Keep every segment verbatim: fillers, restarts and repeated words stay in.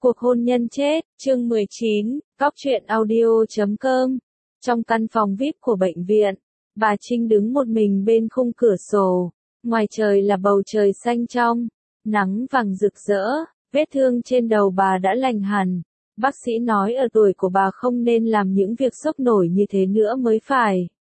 Cuộc hôn nhân chết, chương mười chín, Góc truyện audio chấm com. Trong căn phòng vi ai pi của bệnh viện, bà Trinh đứng một mình bên khung cửa sổ. Ngoài trời là bầu trời xanh trong, nắng vàng rực rỡ, vết thương trên đầu bà đã lành hẳn. Bác sĩ nói ở tuổi của bà không nên làm những việc sốc nổi như thế nữa mới phải.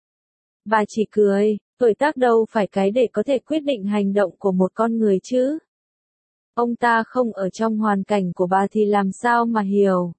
Bà chỉ cười, tuổi tác đâu phải cái để có thể quyết định hành động của một con người chứ. Ông ta không ở trong hoàn cảnh của bà thì làm sao mà hiểu.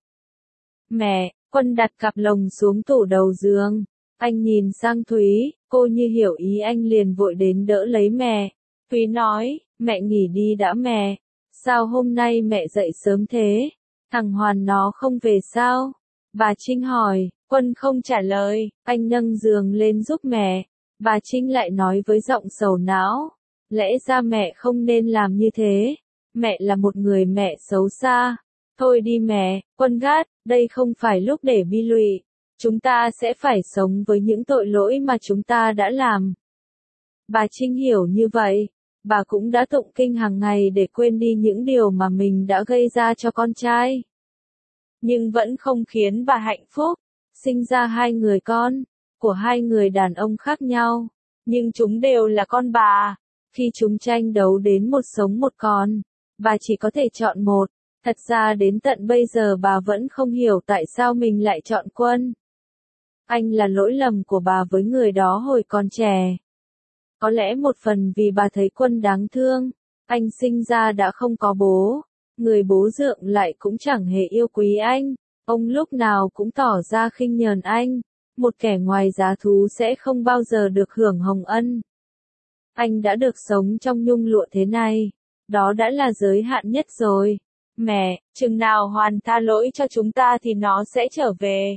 Mẹ, Quân đặt cặp lồng xuống tủ đầu giường. Anh nhìn sang Thúy, cô như hiểu ý anh liền vội đến đỡ lấy mẹ. Thúy nói, mẹ nghỉ đi đã mẹ. Sao hôm nay mẹ dậy sớm thế? Thằng Hoàn nó không về sao? Bà Trinh hỏi, Quân không trả lời, anh nâng giường lên giúp mẹ. Bà Trinh lại nói với giọng sầu não, lẽ ra mẹ không nên làm như thế. Mẹ là một người mẹ xấu xa. Thôi đi mẹ, Quân gắt, đây không phải lúc để bi lụy. Chúng ta sẽ phải sống với những tội lỗi mà chúng ta đã làm. Bà Trinh hiểu như vậy. Bà cũng đã tụng kinh hàng ngày để quên đi những điều mà mình đã gây ra cho con trai. Nhưng vẫn không khiến bà hạnh phúc. Sinh ra hai người con, của hai người đàn ông khác nhau. Nhưng chúng đều là con bà. Khi chúng tranh đấu đến một sống một con, bà chỉ có thể chọn một. Thật ra đến tận bây giờ bà vẫn không hiểu tại sao mình lại chọn Quân. Anh là lỗi lầm của bà với người đó hồi còn trẻ. Có lẽ một phần vì bà thấy Quân đáng thương. Anh sinh ra đã không có bố. Người bố dượng lại cũng chẳng hề yêu quý anh. Ông lúc nào cũng tỏ ra khinh nhờn anh. Một kẻ ngoài giá thú sẽ không bao giờ được hưởng hồng ân. Anh đã được sống trong nhung lụa thế này. Đó đã là giới hạn nhất rồi. Mẹ, chừng nào Hoàn tha lỗi cho chúng ta thì nó sẽ trở về.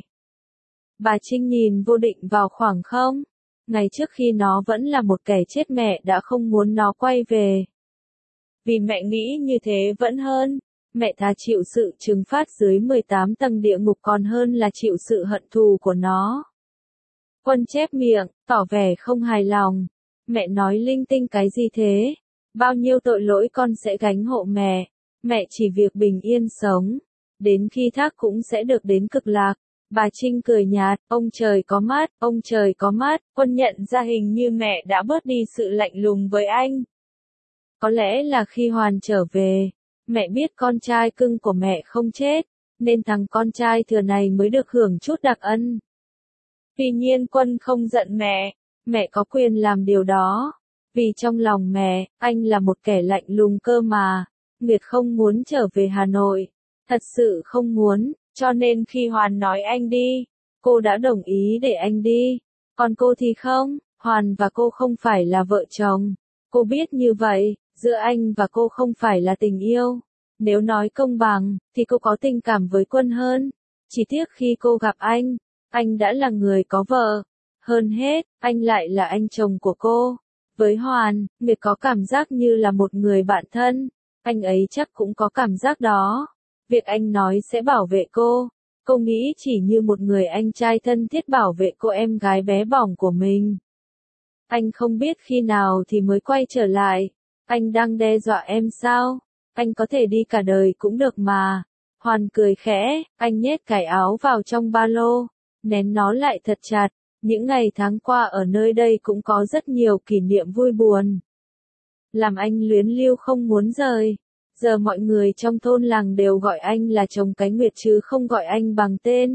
Bà Trinh nhìn vô định vào khoảng không. Ngày trước khi nó vẫn là một kẻ chết mẹ đã không muốn nó quay về. Vì mẹ nghĩ như thế vẫn hơn. Mẹ thà chịu sự trừng phạt dưới mười tám tầng địa ngục còn hơn là chịu sự hận thù của nó. Quân chép miệng, tỏ vẻ không hài lòng. Mẹ nói linh tinh cái gì thế? Bao nhiêu tội lỗi con sẽ gánh hộ mẹ. Mẹ chỉ việc bình yên sống. Đến khi thác cũng sẽ được đến cực lạc. Bà Trinh cười nhạt, ông trời có mắt, ông trời có mắt. Quân nhận ra hình như mẹ đã bớt đi sự lạnh lùng với anh. Có lẽ là khi Hoàn trở về, mẹ biết con trai cưng của mẹ không chết, nên thằng con trai thừa này mới được hưởng chút đặc ân. Tuy nhiên Quân không giận mẹ, mẹ có quyền làm điều đó. Vì trong lòng mẹ, anh là một kẻ lạnh lùng cơ mà. Nguyệt không muốn trở về Hà Nội. Thật sự không muốn, cho nên khi Hoàn nói anh đi, cô đã đồng ý để anh đi. Còn cô thì không, Hoàn và cô không phải là vợ chồng. Cô biết như vậy, giữa anh và cô không phải là tình yêu. Nếu nói công bằng, thì cô có tình cảm với Quân hơn. Chỉ tiếc khi cô gặp anh, anh đã là người có vợ. Hơn hết, anh lại là anh chồng của cô. Với Hoàn, Nguyệt có cảm giác như là một người bạn thân. Anh ấy chắc cũng có cảm giác đó. Việc anh nói sẽ bảo vệ cô, cô nghĩ chỉ như một người anh trai thân thiết bảo vệ cô em gái bé bỏng của mình. Anh không biết khi nào thì mới quay trở lại. Anh đang đe dọa em sao? Anh có thể đi cả đời cũng được mà. Hoàn cười khẽ, anh nhét cái áo vào trong ba lô, nén nó lại thật chặt. Những ngày tháng qua ở nơi đây cũng có rất nhiều kỷ niệm vui buồn. Làm anh luyến lưu không muốn rời. Giờ mọi người trong thôn làng đều gọi anh là chồng cái Nguyệt chứ không gọi anh bằng tên.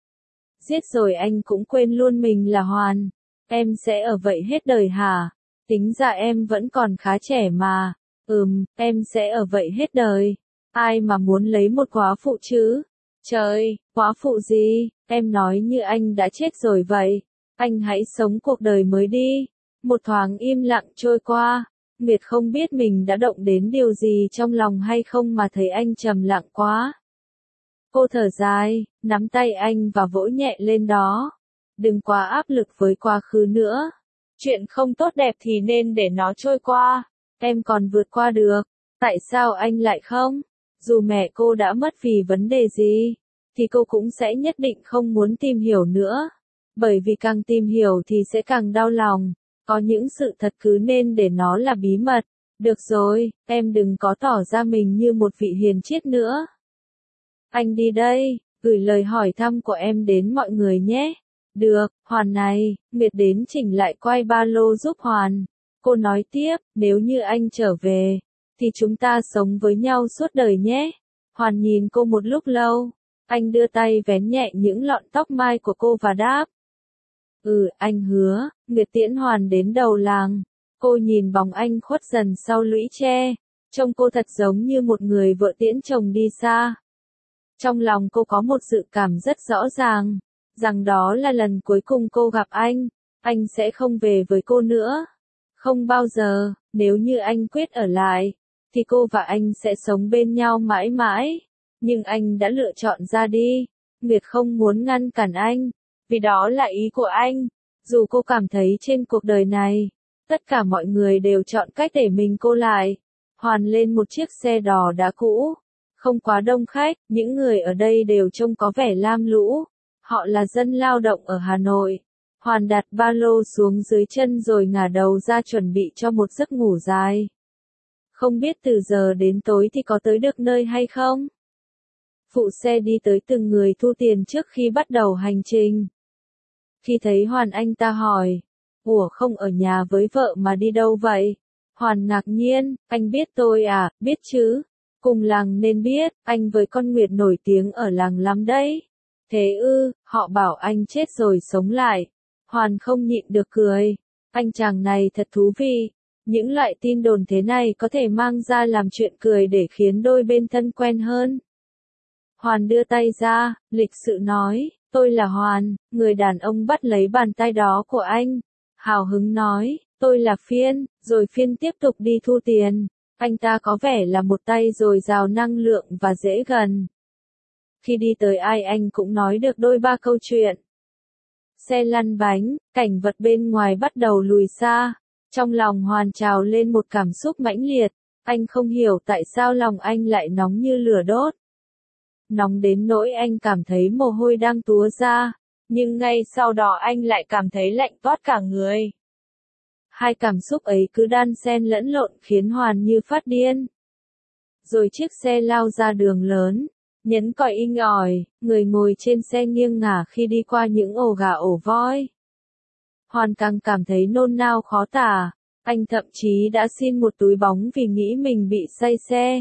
Giết rồi anh cũng quên luôn mình là Hoàn. Em sẽ ở vậy hết đời hả? Tính ra em vẫn còn khá trẻ mà. Ừm, em sẽ ở vậy hết đời. Ai mà muốn lấy một góa phụ chứ? Trời, góa phụ gì? Em nói như anh đã chết rồi vậy. Anh hãy sống cuộc đời mới đi. Một thoáng im lặng trôi qua. Nguyệt không biết mình đã động đến điều gì trong lòng hay không mà thấy anh trầm lặng quá. Cô thở dài, nắm tay anh và vỗ nhẹ lên đó. Đừng quá áp lực với quá khứ nữa. Chuyện không tốt đẹp thì nên để nó trôi qua. Em còn vượt qua được. Tại sao anh lại không? Dù mẹ cô đã mất vì vấn đề gì, thì cô cũng sẽ nhất định không muốn tìm hiểu nữa. Bởi vì càng tìm hiểu thì sẽ càng đau lòng. Có những sự thật cứ nên để nó là bí mật. Được rồi, em đừng có tỏ ra mình như một vị hiền triết nữa. Anh đi đây, gửi lời hỏi thăm của em đến mọi người nhé. Được, Hoàn này, Nguyệt đến chỉnh lại quai ba lô giúp Hoàn. Cô nói tiếp, nếu như anh trở về, thì chúng ta sống với nhau suốt đời nhé. Hoàn nhìn cô một lúc lâu, anh đưa tay vén nhẹ những lọn tóc mai của cô và đáp. Ừ, anh hứa. Nguyệt tiễn Hoàn đến đầu làng. Cô nhìn bóng anh khuất dần sau lũy tre, trông cô thật giống như một người vợ tiễn chồng đi xa. Trong lòng cô có một dự cảm rất rõ ràng, rằng đó là lần cuối cùng cô gặp anh, anh sẽ không về với cô nữa. Không bao giờ, nếu như anh quyết ở lại, thì cô và anh sẽ sống bên nhau mãi mãi. Nhưng anh đã lựa chọn ra đi. Nguyệt không muốn ngăn cản anh, vì đó là ý của anh. Dù cô cảm thấy trên cuộc đời này, tất cả mọi người đều chọn cách để mình cô lại. Hoàn lên một chiếc xe đỏ đã cũ, không quá đông khách, những người ở đây đều trông có vẻ lam lũ. Họ là dân lao động ở Hà Nội. Hoàn đặt ba lô xuống dưới chân rồi ngả đầu ra chuẩn bị cho một giấc ngủ dài. Không biết từ giờ đến tối thì có tới được nơi hay không? Phụ xe đi tới từng người thu tiền trước khi bắt đầu hành trình. Khi thấy Hoàn anh ta hỏi, ủa không ở nhà với vợ mà đi đâu vậy? Hoàn ngạc nhiên, anh biết tôi à, biết chứ. Cùng làng nên biết, anh với con Nguyệt nổi tiếng ở làng lắm đấy. Thế ư, họ bảo anh chết rồi sống lại. Hoàn không nhịn được cười. Anh chàng này thật thú vị. Những loại tin đồn thế này có thể mang ra làm chuyện cười để khiến đôi bên thân quen hơn. Hoàn đưa tay ra, lịch sự nói, tôi là Hoàn. Người đàn ông bắt lấy bàn tay đó của anh. Hào hứng nói, tôi là Phiên, rồi Phiên tiếp tục đi thu tiền. Anh ta có vẻ là một tay dồi dào năng lượng và dễ gần. Khi đi tới ai anh cũng nói được đôi ba câu chuyện. Xe lăn bánh, cảnh vật bên ngoài bắt đầu lùi xa. Trong lòng Hoàn trào lên một cảm xúc mãnh liệt. Anh không hiểu tại sao lòng anh lại nóng như lửa đốt. Nóng đến nỗi anh cảm thấy mồ hôi đang túa ra. Nhưng ngay sau đó anh lại cảm thấy lạnh toát cả người. Hai cảm xúc ấy cứ đan xen lẫn lộn khiến Hoàn như phát điên. Rồi chiếc xe lao ra đường lớn. Nhấn còi inh ỏi, người ngồi trên xe nghiêng ngả khi đi qua những ổ gà ổ voi. Hoàn càng cảm thấy nôn nao khó tả, anh thậm chí đã xin một túi bóng vì nghĩ mình bị say xe.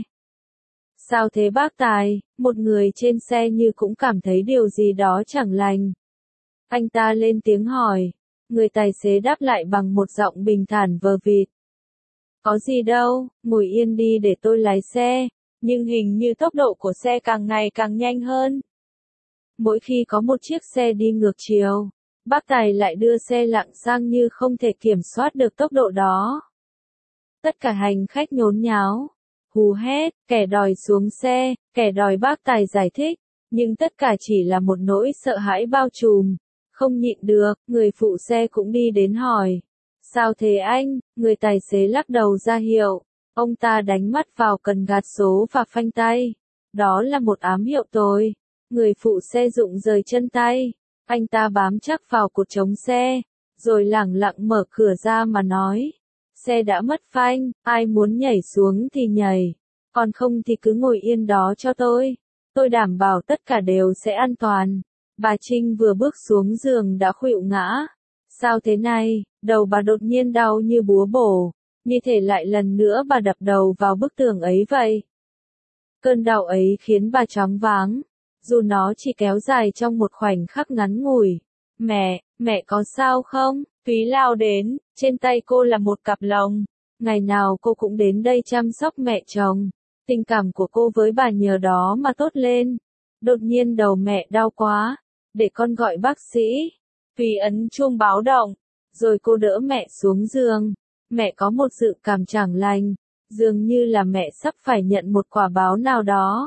Sao thế bác Tài? Một người trên xe như cũng cảm thấy điều gì đó chẳng lành. Anh ta lên tiếng hỏi, người tài xế đáp lại bằng một giọng bình thản vờ vịt. Có gì đâu, ngồi yên đi để tôi lái xe. Nhưng hình như tốc độ của xe càng ngày càng nhanh hơn. Mỗi khi có một chiếc xe đi ngược chiều, bác Tài lại đưa xe lạng sang như không thể kiểm soát được tốc độ đó. Tất cả hành khách nhốn nháo, hú hét, kẻ đòi xuống xe, kẻ đòi bác Tài giải thích, nhưng tất cả chỉ là một nỗi sợ hãi bao trùm. Không nhịn được, người phụ xe cũng đi đến hỏi. Sao thế anh? Người tài xế lắc đầu ra hiệu. Ông ta đánh mắt vào cần gạt số và phanh tay. Đó là một ám hiệu tồi. Người phụ xe rụng rời chân tay. Anh ta bám chắc vào cột chống xe, rồi lẳng lặng mở cửa ra mà nói. Xe đã mất phanh, ai muốn nhảy xuống thì nhảy, còn không thì cứ ngồi yên đó cho tôi. Tôi đảm bảo tất cả đều sẽ an toàn. Bà Trinh vừa bước xuống giường đã khuỵu ngã. Sao thế này? Đầu bà đột nhiên đau như búa bổ. Như thể lại lần nữa bà đập đầu vào bức tường ấy vậy. Cơn đau ấy khiến bà choáng váng, dù nó chỉ kéo dài trong một khoảnh khắc ngắn ngủi. Mẹ, mẹ có sao không? Túy lao đến, trên tay cô là một cặp lồng. Ngày nào cô cũng đến đây chăm sóc mẹ chồng. Tình cảm của cô với bà nhờ đó mà tốt lên. Đột nhiên đầu mẹ đau quá, để con gọi bác sĩ. Túy ấn chuông báo động, rồi cô đỡ mẹ xuống giường. Mẹ có một dự cảm chẳng lành, dường như là mẹ sắp phải nhận một quả báo nào đó.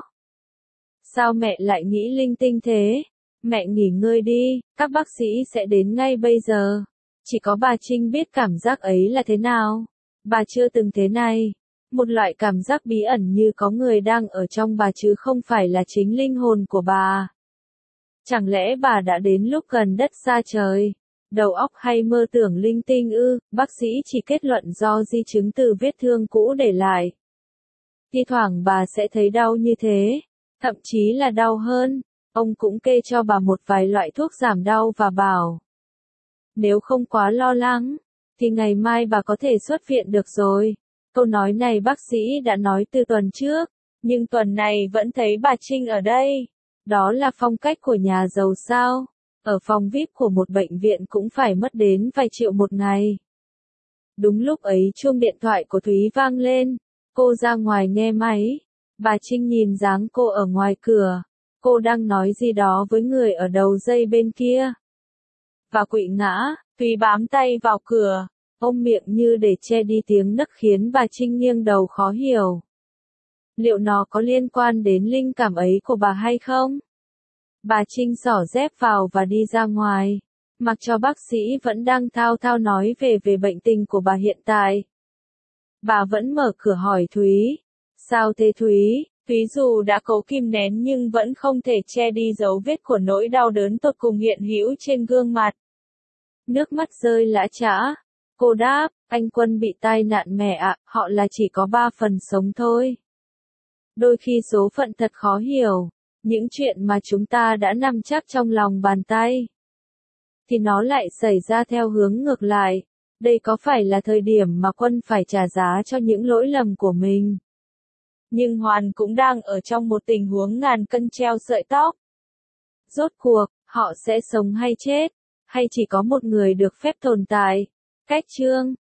Sao mẹ lại nghĩ linh tinh thế? Mẹ nghỉ ngơi đi, các bác sĩ sẽ đến ngay bây giờ. Chỉ có bà Trinh biết cảm giác ấy là thế nào. Bà chưa từng thế này. Một loại cảm giác bí ẩn như có người đang ở trong bà chứ không phải là chính linh hồn của bà. Chẳng lẽ bà đã đến lúc gần đất xa trời? Đầu óc hay mơ tưởng linh tinh ư? Bác sĩ chỉ kết luận do di chứng từ vết thương cũ để lại. Thi thoảng bà sẽ thấy đau như thế. Thậm chí là đau hơn, ông cũng kê cho bà một vài loại thuốc giảm đau và bảo. Nếu không quá lo lắng, thì ngày mai bà có thể xuất viện được rồi. Câu nói này bác sĩ đã nói từ tuần trước, nhưng tuần này vẫn thấy bà Trinh ở đây. Đó là phong cách của nhà giàu sao? Ở phòng vi ai pi của một bệnh viện cũng phải mất đến vài triệu một ngày. Đúng lúc ấy chuông điện thoại của Thúy vang lên, cô ra ngoài nghe máy. Bà Trinh nhìn dáng cô ở ngoài cửa, cô đang nói gì đó với người ở đầu dây bên kia. Và quỵ ngã, Thúy bám tay vào cửa, ôm miệng như để che đi tiếng nấc khiến bà Trinh nghiêng đầu khó hiểu. Liệu nó có liên quan đến linh cảm ấy của bà hay không? Bà Trinh xỏ dép vào và đi ra ngoài, mặc cho bác sĩ vẫn đang thao thao nói về về bệnh tình của bà hiện tại. Bà vẫn mở cửa hỏi Thúy. Sao thế Thúy? Thúy dù đã cố kìm nén nhưng vẫn không thể che đi dấu vết của nỗi đau đớn tột cùng hiện hữu trên gương mặt. Nước mắt rơi lã chã. Cô đáp, anh Quân bị tai nạn mẹ ạ, họ là chỉ có ba phần sống thôi. Đôi khi số phận thật khó hiểu, những chuyện mà chúng ta đã nằm chắc trong lòng bàn tay, thì nó lại xảy ra theo hướng ngược lại. Đây có phải là thời điểm mà Quân phải trả giá cho những lỗi lầm của mình? Nhưng Hoàn cũng đang ở trong một tình huống ngàn cân treo sợi tóc. Rốt cuộc, họ sẽ sống hay chết? Hay chỉ có một người được phép tồn tại? Cách chương